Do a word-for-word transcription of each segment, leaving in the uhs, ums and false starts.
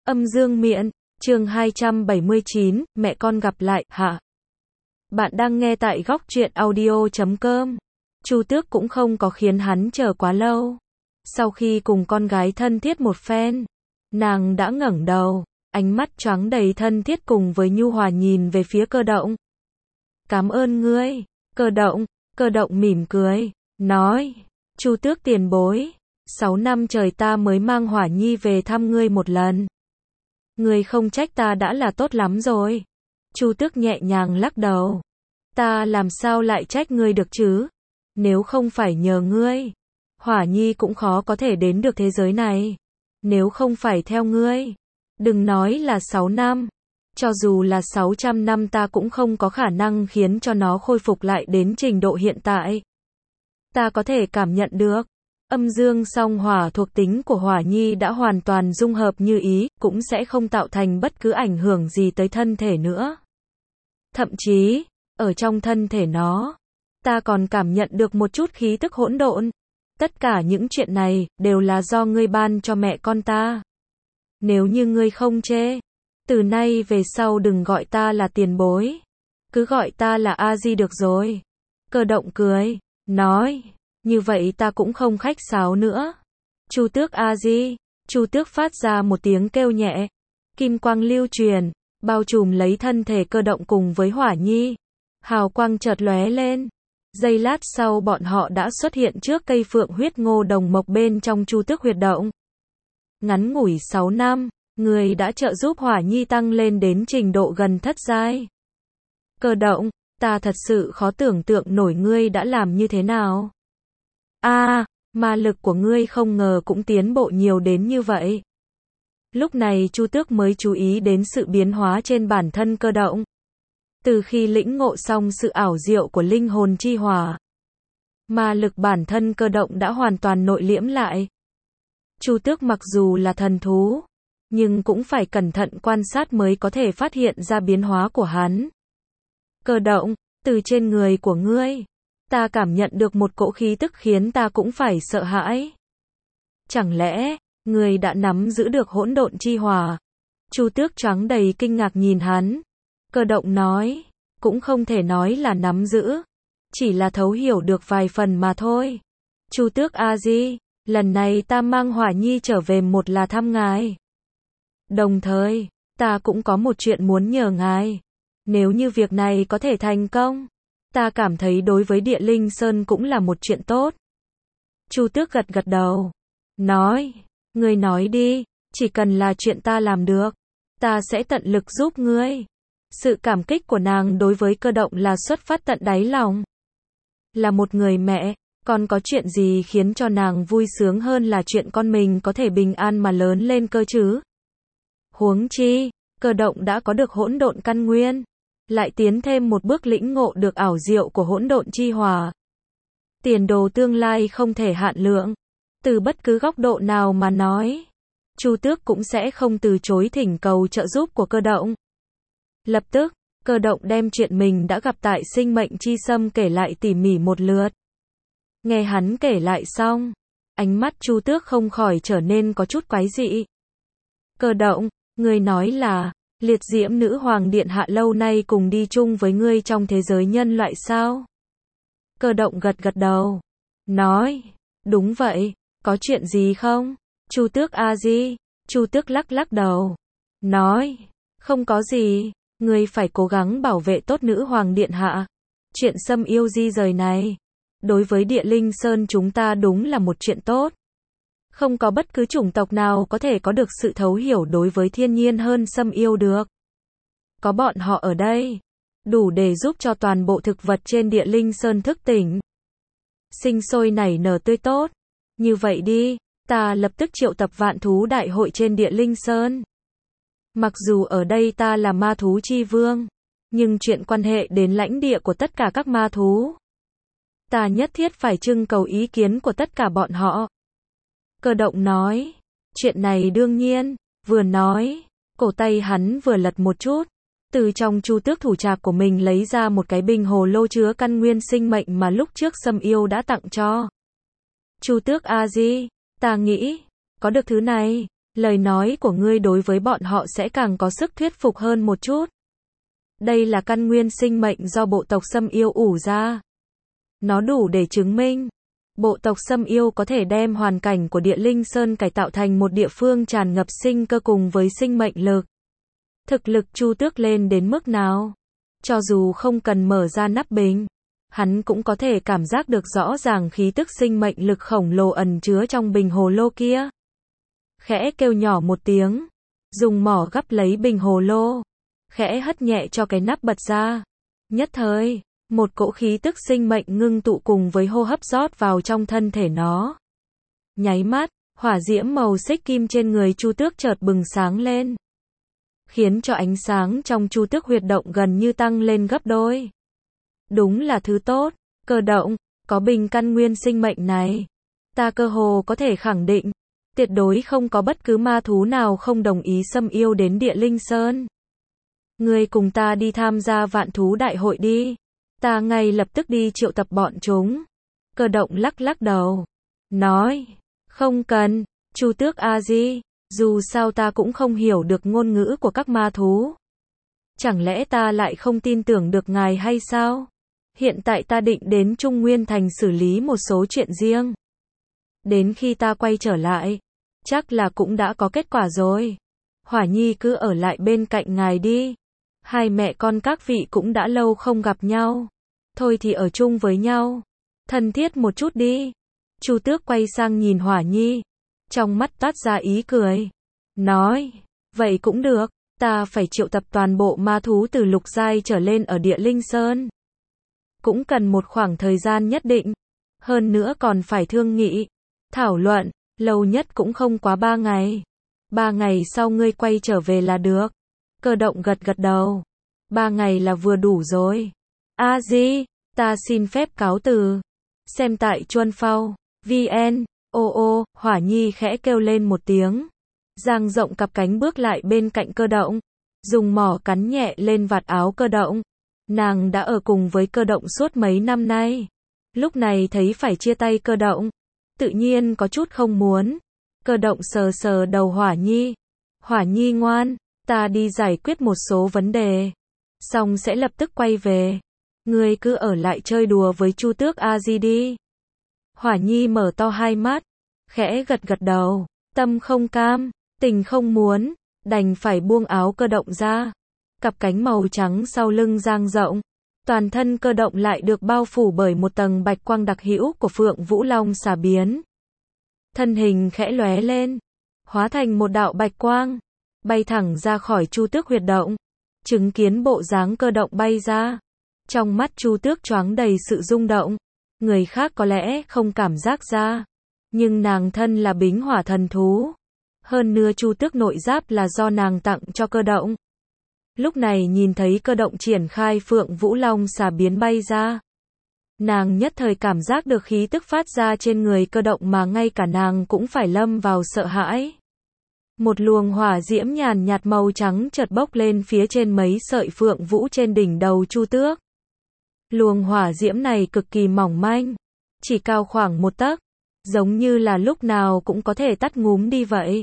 Âm dương miện, chương hai trăm bảy mươi chín, mẹ con gặp lại, hả? Bạn đang nghe tại góc truyện audio chấm com. Chu Tước cũng không có khiến hắn chờ quá lâu. Sau khi cùng con gái thân thiết một phen, nàng đã ngẩng đầu, ánh mắt choáng đầy thân thiết cùng với nhu hòa nhìn về phía Cơ Động. Cảm ơn ngươi, Cơ Động. Cơ Động mỉm cười, nói, Chu Tước tiền bối, sáu năm trời ta mới mang Hỏa Nhi về thăm ngươi một lần. Ngươi không trách ta đã là tốt lắm rồi. Chu Tước nhẹ nhàng lắc đầu. Ta làm sao lại trách ngươi được chứ? Nếu không phải nhờ ngươi, Hỏa Nhi cũng khó có thể đến được thế giới này. Nếu không phải theo ngươi, đừng nói là sáu năm, cho dù là sáu trăm năm ta cũng không có khả năng khiến cho nó khôi phục lại đến trình độ hiện tại. Ta có thể cảm nhận được, âm dương song hỏa thuộc tính của Hỏa Nhi đã hoàn toàn dung hợp như ý, cũng sẽ không tạo thành bất cứ ảnh hưởng gì tới thân thể nữa. Thậm chí, ở trong thân thể nó, ta còn cảm nhận được một chút khí tức hỗn độn. Tất cả những chuyện này, đều là do ngươi ban cho mẹ con ta. Nếu như ngươi không chê, từ nay về sau đừng gọi ta là tiền bối. Cứ gọi ta là A-di được rồi. Cơ Động cười, nói, như vậy ta cũng không khách sáo nữa. Chu Tước A-di. Chu Tước phát ra một tiếng kêu nhẹ. Kim quang lưu truyền, bao trùm lấy thân thể Cơ Động cùng với Hỏa Nhi. Hào quang chợt lóe lên. Giây lát sau bọn họ đã xuất hiện trước cây phượng huyết ngô đồng mộc bên trong Chu Tước huyệt động. Ngắn ngủi sáu năm, người đã trợ giúp Hỏa Nhi tăng lên đến trình độ gần thất giai. Cơ Động, ta thật sự khó tưởng tượng nổi ngươi đã làm như thế nào. A, à, ma lực của ngươi không ngờ cũng tiến bộ nhiều đến như vậy. Lúc này Chu Tước mới chú ý đến sự biến hóa trên bản thân Cơ Động. Từ khi lĩnh ngộ xong sự ảo diệu của linh hồn chi hỏa, ma lực bản thân Cơ Động đã hoàn toàn nội liễm lại. Chu Tước mặc dù là thần thú, nhưng cũng phải cẩn thận quan sát mới có thể phát hiện ra biến hóa của hắn. Cơ Động, từ trên người của ngươi, ta cảm nhận được một cỗ khí tức khiến ta cũng phải sợ hãi. Chẳng lẽ, ngươi đã nắm giữ được hỗn độn chi hỏa? Chu Tước choáng đầy kinh ngạc nhìn hắn. Cơ Động nói, cũng không thể nói là nắm giữ, chỉ là thấu hiểu được vài phần mà thôi. Chu Tước A-di, lần này ta mang Hỏa Nhi trở về một là thăm ngài. Đồng thời, ta cũng có một chuyện muốn nhờ ngài. Nếu như việc này có thể thành công, ta cảm thấy đối với Địa Linh Sơn cũng là một chuyện tốt. Chu Tước gật gật đầu, nói, ngươi nói đi, chỉ cần là chuyện ta làm được, ta sẽ tận lực giúp ngươi. Sự cảm kích của nàng đối với Cơ Động là xuất phát tận đáy lòng. Là một người mẹ, còn có chuyện gì khiến cho nàng vui sướng hơn là chuyện con mình có thể bình an mà lớn lên cơ chứ? Huống chi, Cơ Động đã có được hỗn độn căn nguyên, lại tiến thêm một bước lĩnh ngộ được ảo diệu của hỗn độn chi hỏa. Tiền đồ tương lai không thể hạn lượng. Từ bất cứ góc độ nào mà nói, Chu Tước cũng sẽ không từ chối thỉnh cầu trợ giúp của Cơ Động. Lập tức, Cơ Động đem chuyện mình đã gặp tại Sinh Mệnh Chi Sâm kể lại tỉ mỉ một lượt. Nghe hắn kể lại xong, ánh mắt Chu Tước không khỏi trở nên có chút quái dị. Cơ Động, ngươi nói là, Liệt Diễm Nữ Hoàng Điện Hạ lâu nay cùng đi chung với ngươi trong thế giới nhân loại sao? Cơ Động gật gật đầu, nói, đúng vậy, có chuyện gì không? Chu Tước A-di. Chu Tước lắc lắc đầu, nói, không có gì, ngươi phải cố gắng bảo vệ tốt Nữ Hoàng Điện Hạ. Chuyện xâm yêu di rời này, đối với Địa Linh Sơn chúng ta đúng là một chuyện tốt. Không có bất cứ chủng tộc nào có thể có được sự thấu hiểu đối với thiên nhiên hơn xâm yêu được. Có bọn họ ở đây, đủ để giúp cho toàn bộ thực vật trên Địa Linh Sơn thức tỉnh, sinh sôi nảy nở tươi tốt. Như vậy đi, ta lập tức triệu tập vạn thú đại hội trên Địa Linh Sơn. Mặc dù ở đây ta là ma thú chi vương, nhưng chuyện quan hệ đến lãnh địa của tất cả các ma thú, ta nhất thiết phải trưng cầu ý kiến của tất cả bọn họ. Cơ Động nói, chuyện này đương nhiên. Vừa nói, cổ tay hắn vừa lật một chút, từ trong Chu Tước thủ trạc của mình lấy ra một cái bình hồ lô chứa căn nguyên sinh mệnh mà lúc trước Sâm Yêu đã tặng cho. Chu Tước A-di, ta nghĩ, có được thứ này, lời nói của ngươi đối với bọn họ sẽ càng có sức thuyết phục hơn một chút. Đây là căn nguyên sinh mệnh do bộ tộc Sâm Yêu ủ ra. Nó đủ để chứng minh, bộ tộc Sâm Yêu có thể đem hoàn cảnh của Địa Linh Sơn cải tạo thành một địa phương tràn ngập sinh cơ cùng với sinh mệnh lực. Thực lực Chu Tước lên đến mức nào? Cho dù không cần mở ra nắp bình, hắn cũng có thể cảm giác được rõ ràng khí tức sinh mệnh lực khổng lồ ẩn chứa trong bình hồ lô kia. Khẽ kêu nhỏ một tiếng, dùng mỏ gắp lấy bình hồ lô, khẽ hất nhẹ cho cái nắp bật ra. Nhất thời, một cỗ khí tức sinh mệnh ngưng tụ cùng với hô hấp rót vào trong thân thể nó. Nháy mắt, hỏa diễm màu xích kim trên người Chu Tước chợt bừng sáng lên, khiến cho ánh sáng trong Chu Tước huyệt động gần như tăng lên gấp đôi. Đúng là thứ tốt, Cơ Động, có bình căn nguyên sinh mệnh này, ta cơ hồ có thể khẳng định, tuyệt đối không có bất cứ ma thú nào không đồng ý xâm yêu đến Địa Linh Sơn. Ngươi cùng ta đi tham gia vạn thú đại hội đi, ta ngay lập tức đi triệu tập bọn chúng. Cơ Động lắc lắc đầu, nói, không cần, Chu Tước A Di, dù sao ta cũng không hiểu được ngôn ngữ của các ma thú. Chẳng lẽ ta lại không tin tưởng được ngài hay sao? Hiện tại ta định đến Trung Nguyên Thành xử lý một số chuyện riêng. Đến khi ta quay trở lại, chắc là cũng đã có kết quả rồi. Hỏa Nhi cứ ở lại bên cạnh ngài đi. Hai mẹ con các vị cũng đã lâu không gặp nhau. Thôi thì ở chung với nhau. Thân thiết một chút đi. Chu Tước quay sang nhìn Hỏa Nhi, trong mắt toát ra ý cười. Nói, vậy cũng được, ta phải triệu tập toàn bộ ma thú từ lục giai trở lên ở Địa Linh Sơn. Cũng cần một khoảng thời gian nhất định. Hơn nữa còn phải thương nghị, thảo luận, lâu nhất cũng không quá ba ngày. Ba ngày sau ngươi quay trở về là được. Cơ Động gật gật đầu. Ba ngày là vừa đủ rồi. A Di, ta xin phép cáo từ. Xem tại Chuân Phao, vn. Ô ô, Hỏa Nhi khẽ kêu lên một tiếng, dang rộng cặp cánh bước lại bên cạnh Cơ Động, dùng mỏ cắn nhẹ lên vạt áo Cơ Động. Nàng đã ở cùng với Cơ Động suốt mấy năm nay, lúc này thấy phải chia tay Cơ Động, tự nhiên có chút không muốn. Cơ Động sờ sờ đầu Hỏa Nhi. Hỏa Nhi ngoan, ta đi giải quyết một số vấn đề, xong sẽ lập tức quay về. Ngươi cứ ở lại chơi đùa với Chu Tước A Di đi. Hỏa Nhi mở to hai mắt, khẽ gật gật đầu, tâm không cam, tình không muốn, đành phải buông áo Cơ Động ra. Cặp cánh màu trắng sau lưng dang rộng, toàn thân Cơ Động lại được bao phủ bởi một tầng bạch quang đặc hữu của Phượng Vũ Long xà biến. Thân hình khẽ lóe lên, hóa thành một đạo bạch quang, bay thẳng ra khỏi Chu Tước huyệt động. Chứng kiến bộ dáng Cơ Động bay ra, trong mắt Chu Tước choáng đầy sự rung động. Người khác có lẽ không cảm giác ra, nhưng nàng thân là bính hỏa thần thú. Hơn nữa Chu Tước nội giáp là do nàng tặng cho Cơ Động. Lúc này nhìn thấy Cơ Động triển khai Phượng Vũ Long xà biến bay ra, nàng nhất thời cảm giác được khí tức phát ra trên người Cơ Động mà ngay cả nàng cũng phải lâm vào sợ hãi. Một luồng hỏa diễm nhàn nhạt màu trắng chợt bốc lên phía trên mấy sợi phượng vũ trên đỉnh đầu Chu Tước. Luồng hỏa diễm này cực kỳ mỏng manh, chỉ cao khoảng một tấc, giống như là lúc nào cũng có thể tắt ngúm đi vậy.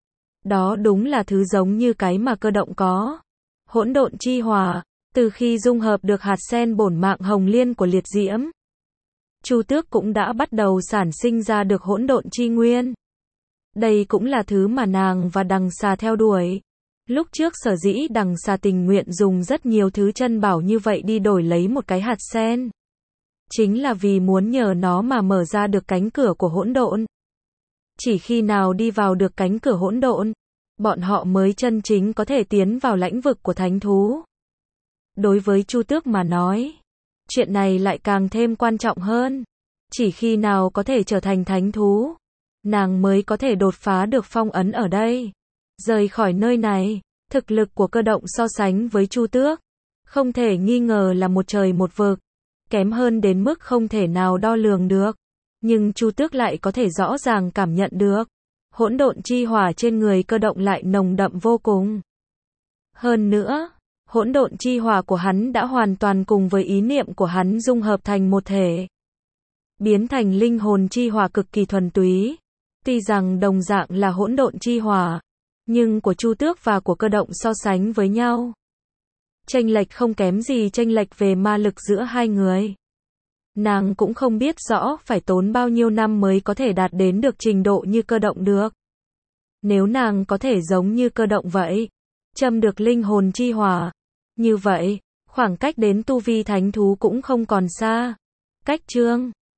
Đó đúng là thứ giống như cái mà Cơ Động có. Hỗn độn chi hỏa, từ khi dung hợp được hạt sen bổn mạng hồng liên của liệt diễm, Chu Tước cũng đã bắt đầu sản sinh ra được hỗn độn chi nguyên. Đây cũng là thứ mà nàng và đằng xà theo đuổi. Lúc trước sở dĩ đằng xà tình nguyện dùng rất nhiều thứ chân bảo như vậy đi đổi lấy một cái hạt sen, chính là vì muốn nhờ nó mà mở ra được cánh cửa của hỗn độn. Chỉ khi nào đi vào được cánh cửa hỗn độn, bọn họ mới chân chính có thể tiến vào lãnh vực của thánh thú. Đối với Chu Tước mà nói, chuyện này lại càng thêm quan trọng hơn. Chỉ khi nào có thể trở thành thánh thú, nàng mới có thể đột phá được phong ấn ở đây. Rời khỏi nơi này, thực lực của Cơ Động so sánh với Chu Tước, không thể nghi ngờ là một trời một vực, kém hơn đến mức không thể nào đo lường được. Nhưng Chu Tước lại có thể rõ ràng cảm nhận được, hỗn độn chi hỏa trên người Cơ Động lại nồng đậm vô cùng. Hơn nữa, hỗn độn chi hỏa của hắn đã hoàn toàn cùng với ý niệm của hắn dung hợp thành một thể, biến thành linh hồn chi hỏa cực kỳ thuần túy. Tuy rằng đồng dạng là hỗn độn chi hỏa, nhưng của Chu Tước và của Cơ Động so sánh với nhau, chênh lệch không kém gì chênh lệch về ma lực giữa hai người. Nàng cũng không biết rõ phải tốn bao nhiêu năm mới có thể đạt đến được trình độ như Cơ Động được. Nếu nàng có thể giống như Cơ Động vậy, châm được linh hồn chi hỏa, như vậy, khoảng cách đến tu vi thánh thú cũng không còn xa. Cách chương